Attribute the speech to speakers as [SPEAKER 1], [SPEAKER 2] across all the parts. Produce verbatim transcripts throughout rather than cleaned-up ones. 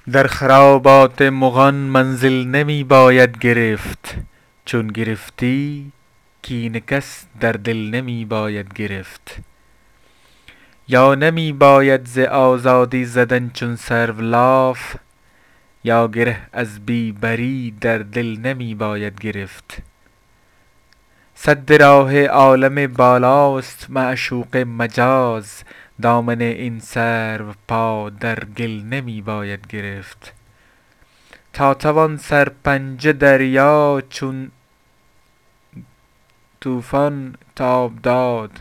[SPEAKER 1] در خرابات مغان منزل نمی باید گرفت، چون گرفتی کین کس در دل نمی باید گرفت. یا نمی باید ز آزادی زدن چون سرو لاف، یا گره از بی بری در دل نمی باید گرفت. سد راه عالم بالاست معشوق مجاز، دامن این سرو پا در گل نمی باید گرفت. تا توان سرپنجه دریا چون طوفان تاب داد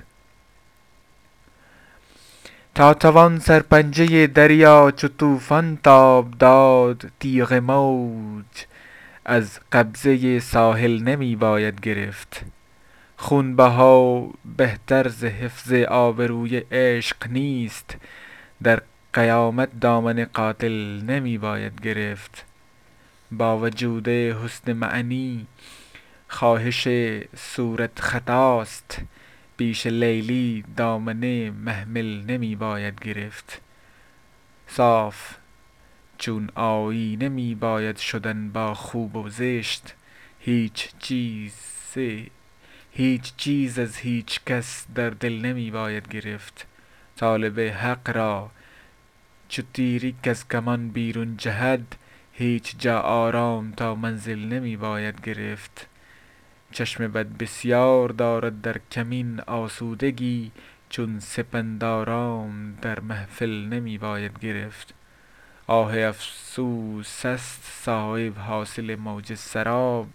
[SPEAKER 1] تا توان سرپنجه دریا چو طوفان تاب داد، تیغ موج از قبضه ساحل نمی باید گرفت. خونبها بهتر ز حفظ آبروی عشق نیست، در قیامت دامن قاتل نمی باید گرفت. با وجود حسن معنی خواهش صورت خطاست، پیش لیلی دامن محمل نمی باید گرفت. صاف چون آیینه می باید شدن با خوب و زشت، هیچ چیز هیچ چیز از هیچ کس در دل نمی باید گرفت. طالب حق را چو تیری کز کمان بیرون جهد، هیچ جا آرام تا منزل نمی باید گرفت. چشم بد بسیار دارد در کمین آسودگی، چون سپنداران در محفل نمی باید گرفت. آه افسوس است صایب حاصل موج سراب،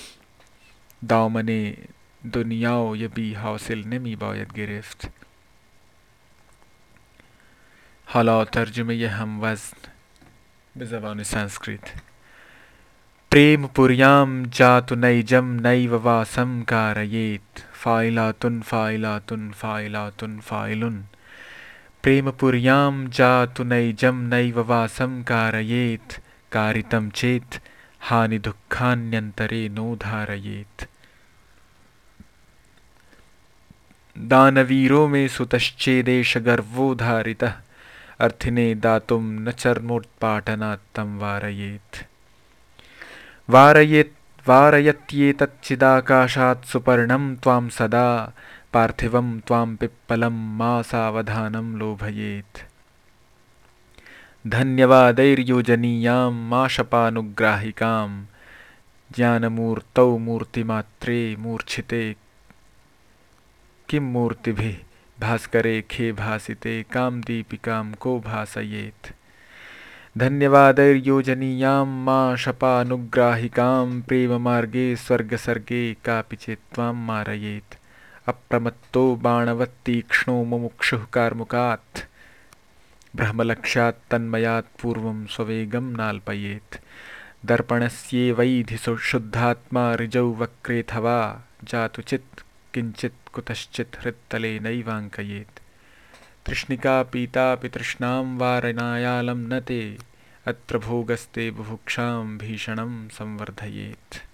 [SPEAKER 1] دامن دنیای بی حاصل نمی باید گرفت. حالا ترجمه هموزن به زبان سانسکریت. प्रेम पुर्याम जातु नैजम नैव वासम कारयेत फाइलातुन फाइलातुन फाइलातुन फाइलुन। प्रेम पुर्याम जातु नैजम नैव वासम कारयेत कारितं चेत हानि दुःखान्यन्तरे नोधारयेत। दानवीरों में सुतश्चेदेश गर्वो धारितः अर्थिने दातुं न चर्मोत्पाटनात्तं वारयेत्। वारयेत् वारयत्येतच्चिदाकाशात् सुपर्णं त्वां सदा पार्थिवं त्वां पिप्पलं मा सावधानं लोभयेत्। धन्यवादैर्योजनीयां माशपानुग्राहिकां ज्ञानमूर्तौ मूर्तिमात्रे मूर्छिते किं मूर्तिभिः भास्करे खे भासिते कामदीपिकां को भासयेत्। धन्यवादैर्योजनीयां माशपानुग्राहिकां प्रेममार्गे स्वर्गसर्गे कापि चेत् त्वां मारयेत्। अप्रमत्तो बाणवत् तीक्ष्णो मुमुक्षुः कार्मुकात् ब्रह्मलक्ष्यात् तन्मयात् पूर्वं स्ववेगं नाल्पयेत्। दर्पणस्येवैधि शुद्धात्मा ऋजौ वक्रेऽथवा जातु चित् किञ्चित् कुतश्चित् हृत्तले नैवाङ्कयेत्। तृष्णिका पीतापि तृष्णां वारणायालं न ते अत्र भोगस्ते बुभुक्षां भीषणं संवर्धयेत्।